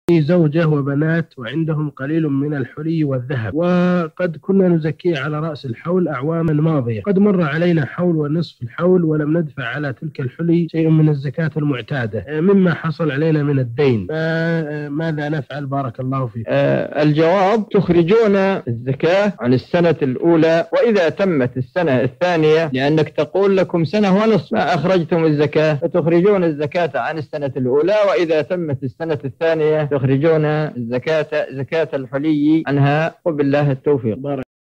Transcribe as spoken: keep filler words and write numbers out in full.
زوجة وبنات وعندهم قليل من الحلي والذهب، وقد كنا نزكيه على رأس الحول أعواما ماضية. قد مر علينا حول ونصف الحول ولم ندفع على تلك الحلي شيء من الزكاة المعتادة مما حصل علينا من الدين، فماذا نفعل؟ بارك الله فيك. آه الجواب: تخرجون الزكاة عن السنة الأولى، وإذا تمت السنة الثانية، لأنك تقول لكم سنة ونصف ما أخرجتم الزكاة، فتخرجون الزكاة عن السنة الأولى، وإذا تمت السنة الثانية تخرجون الزكاة زكاة الحلي عنها، وبالله التوفيق.